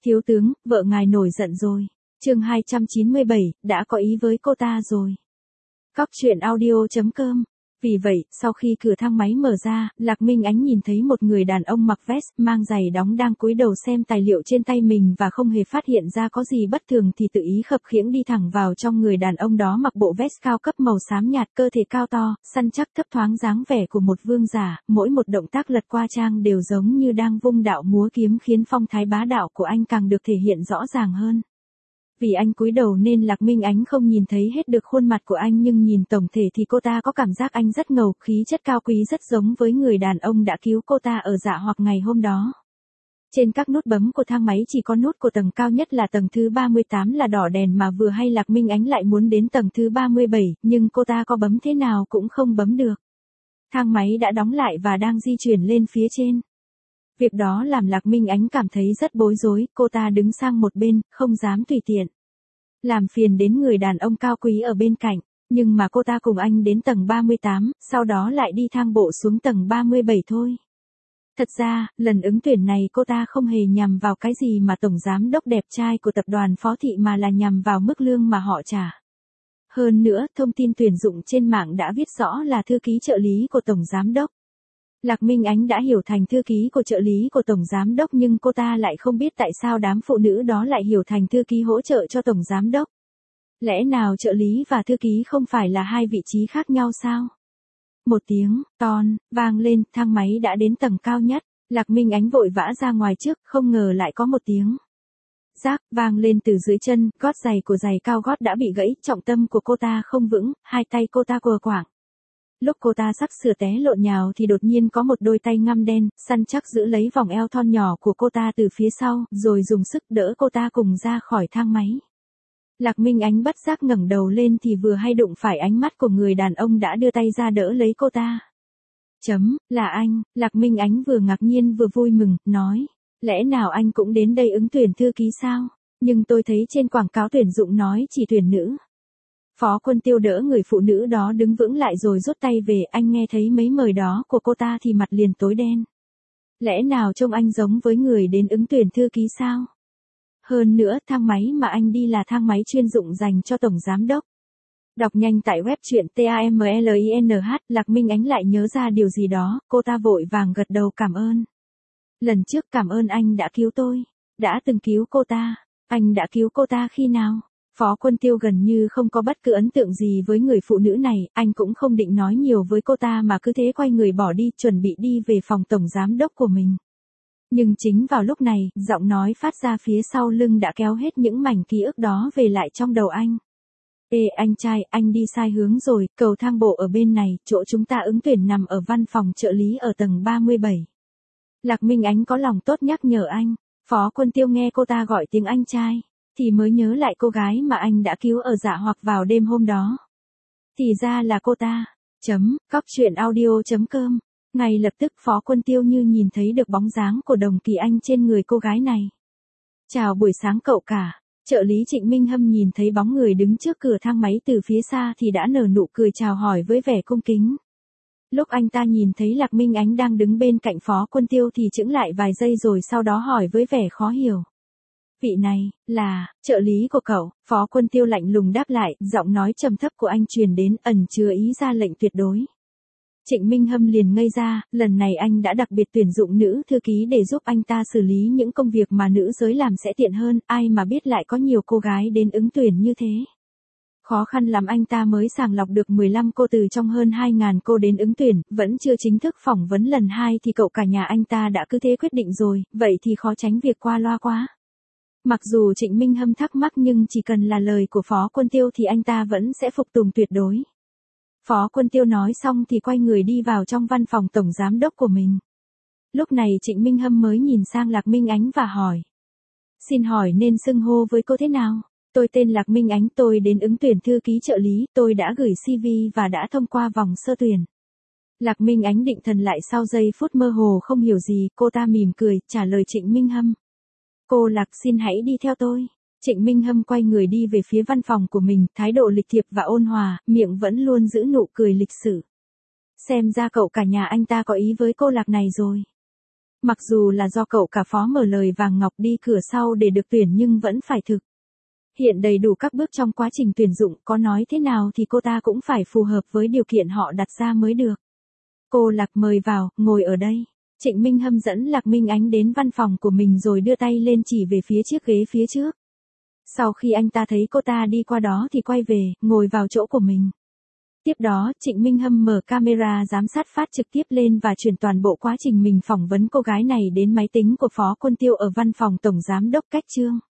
Thiếu tướng, vợ ngài nổi giận rồi. Chương 297, đã có ý với cô ta rồi. Cóc truyện audio.com. Vì vậy, sau khi cửa thang máy mở ra, Lạc Minh Ánh nhìn thấy một người đàn ông mặc vest, mang giày đóng đang cúi đầu xem tài liệu trên tay mình và không hề phát hiện ra có gì bất thường thì tự ý khập khiễng đi thẳng vào trong. Người đàn ông đó mặc bộ vest cao cấp màu xám nhạt, cơ thể cao to, săn chắc thấp thoáng dáng vẻ của một vương giả, mỗi một động tác lật qua trang đều giống như đang vung đạo múa kiếm khiến phong thái bá đạo của anh càng được thể hiện rõ ràng hơn. Vì anh cúi đầu nên Lạc Minh Ánh không nhìn thấy hết được khuôn mặt của anh, nhưng nhìn tổng thể thì cô ta có cảm giác anh rất ngầu, khí chất cao quý rất giống với người đàn ông đã cứu cô ta ở Dạ Hoặc ngày hôm đó. Trên các nút bấm của thang máy chỉ có nút của tầng cao nhất là tầng thứ 38 là đỏ đèn, mà vừa hay Lạc Minh Ánh lại muốn đến tầng thứ 37, nhưng cô ta có bấm thế nào cũng không bấm được. Thang máy đã đóng lại và đang di chuyển lên phía trên. Việc đó làm Lạc Minh Ánh cảm thấy rất bối rối, cô ta đứng sang một bên, không dám tùy tiện làm phiền đến người đàn ông cao quý ở bên cạnh, nhưng mà cô ta cùng anh đến tầng 38, sau đó lại đi thang bộ xuống tầng 37 thôi. Thật ra, lần ứng tuyển này cô ta không hề nhằm vào cái gì mà tổng giám đốc đẹp trai của tập đoàn Phó Thị, mà là nhằm vào mức lương mà họ trả. Hơn nữa, thông tin tuyển dụng trên mạng đã viết rõ là thư ký trợ lý của tổng giám đốc. Lạc Minh Ánh đã hiểu thành thư ký của trợ lý của tổng giám đốc, nhưng cô ta lại không biết tại sao đám phụ nữ đó lại hiểu thành thư ký hỗ trợ cho tổng giám đốc. Lẽ nào trợ lý và thư ký không phải là hai vị trí khác nhau sao? Một tiếng ton vang lên, thang máy đã đến tầng cao nhất. Lạc Minh Ánh vội vã ra ngoài trước, không ngờ lại có một tiếng rác vang lên từ dưới chân, gót giày của giày cao gót đã bị gãy, trọng tâm của cô ta không vững, hai tay cô ta quờ quạng. Lúc cô ta sắp sửa té lộn nhào thì đột nhiên có một đôi tay ngăm đen, săn chắc giữ lấy vòng eo thon nhỏ của cô ta từ phía sau, rồi dùng sức đỡ cô ta cùng ra khỏi thang máy. Lạc Minh Ánh bất giác ngẩng đầu lên thì vừa hay đụng phải ánh mắt của người đàn ông đã đưa tay ra đỡ lấy cô ta. Là anh. Lạc Minh Ánh vừa ngạc nhiên vừa vui mừng, nói, lẽ nào anh cũng đến đây ứng tuyển thư ký sao? Nhưng tôi thấy trên quảng cáo tuyển dụng nói chỉ tuyển nữ. Phó Quân Tiêu đỡ người phụ nữ đó đứng vững lại rồi rút tay về, anh nghe thấy mấy mời đó của cô ta thì mặt liền tối đen. Lẽ nào trông anh giống với người đến ứng tuyển thư ký sao? Hơn nữa, thang máy mà anh đi là thang máy chuyên dụng dành cho tổng giám đốc. Đọc nhanh tại web truyện TAMLINH, Lạc Minh Ánh lại nhớ ra điều gì đó, cô ta vội vàng gật đầu cảm ơn. Lần trước cảm ơn anh đã cứu tôi. Đã từng cứu cô ta. Anh đã cứu cô ta khi nào? Phó Quân Tiêu gần như không có bất cứ ấn tượng gì với người phụ nữ này, anh cũng không định nói nhiều với cô ta mà cứ thế quay người bỏ đi, chuẩn bị đi về phòng tổng giám đốc của mình. Nhưng chính vào lúc này, giọng nói phát ra phía sau lưng đã kéo hết những mảnh ký ức đó về lại trong đầu anh. Ê anh trai, anh đi sai hướng rồi, cầu thang bộ ở bên này, chỗ chúng ta ứng tuyển nằm ở văn phòng trợ lý ở tầng 37. Lạc Minh Ánh có lòng tốt nhắc nhở anh. Phó Quân Tiêu nghe cô ta gọi tiếng anh trai thì mới nhớ lại cô gái mà anh đã cứu ở Dạ Hoặc vào đêm hôm đó. Thì ra là cô ta. Cóc truyện audio.com. Ngay lập tức Phó Quân Tiêu như nhìn thấy được bóng dáng của Đồng Kỳ Anh trên người cô gái này. Chào buổi sáng cậu cả. Trợ lý Trịnh Minh Hâm nhìn thấy bóng người đứng trước cửa thang máy từ phía xa thì đã nở nụ cười chào hỏi với vẻ cung kính. Lúc anh ta nhìn thấy Lạc Minh Ánh đang đứng bên cạnh Phó Quân Tiêu thì chững lại vài giây rồi sau đó hỏi với vẻ khó hiểu. Vị này, là, trợ lý của cậu. Phó Quân Tiêu lạnh lùng đáp lại, giọng nói trầm thấp của anh truyền đến, ẩn chứa ý ra lệnh tuyệt đối. Trịnh Minh Hâm liền ngây ra, lần này anh đã đặc biệt tuyển dụng nữ thư ký để giúp anh ta xử lý những công việc mà nữ giới làm sẽ tiện hơn, ai mà biết lại có nhiều cô gái đến ứng tuyển như thế. Khó khăn lắm anh ta mới sàng lọc được 15 cô từ trong hơn 2.000 cô đến ứng tuyển, vẫn chưa chính thức phỏng vấn lần 2 thì cậu cả nhà anh ta đã cứ thế quyết định rồi, vậy thì khó tránh việc qua loa quá. Mặc dù Trịnh Minh Hâm thắc mắc nhưng chỉ cần là lời của Phó Quân Tiêu thì anh ta vẫn sẽ phục tùng tuyệt đối. Phó Quân Tiêu nói xong thì quay người đi vào trong văn phòng tổng giám đốc của mình. Lúc này Trịnh Minh Hâm mới nhìn sang Lạc Minh Ánh và hỏi. Xin hỏi nên xưng hô với cô thế nào? Tôi tên Lạc Minh Ánh, tôi đến ứng tuyển thư ký trợ lý, tôi đã gửi CV và đã thông qua vòng sơ tuyển. Lạc Minh Ánh định thần lại sau giây phút mơ hồ không hiểu gì, cô ta mỉm cười, trả lời Trịnh Minh Hâm. Cô Lạc xin hãy đi theo tôi. Trịnh Minh Hâm quay người đi về phía văn phòng của mình, thái độ lịch thiệp và ôn hòa, miệng vẫn luôn giữ nụ cười lịch sự. Xem ra cậu cả nhà anh ta có ý với cô Lạc này rồi. Mặc dù là do cậu cả phó mở lời vàng ngọc đi cửa sau để được tuyển nhưng vẫn phải thực hiện đầy đủ các bước trong quá trình tuyển dụng, có nói thế nào thì cô ta cũng phải phù hợp với điều kiện họ đặt ra mới được. Cô Lạc mời vào, ngồi ở đây. Trịnh Minh Hâm dẫn Lạc Minh Ánh đến văn phòng của mình rồi đưa tay lên chỉ về phía chiếc ghế phía trước. Sau khi anh ta thấy cô ta đi qua đó thì quay về, ngồi vào chỗ của mình. Tiếp đó, Trịnh Minh Hâm mở camera giám sát phát trực tiếp lên và chuyển toàn bộ quá trình mình phỏng vấn cô gái này đến máy tính của Phó Quân Tiêu ở văn phòng Tổng Giám đốc Cách Trương.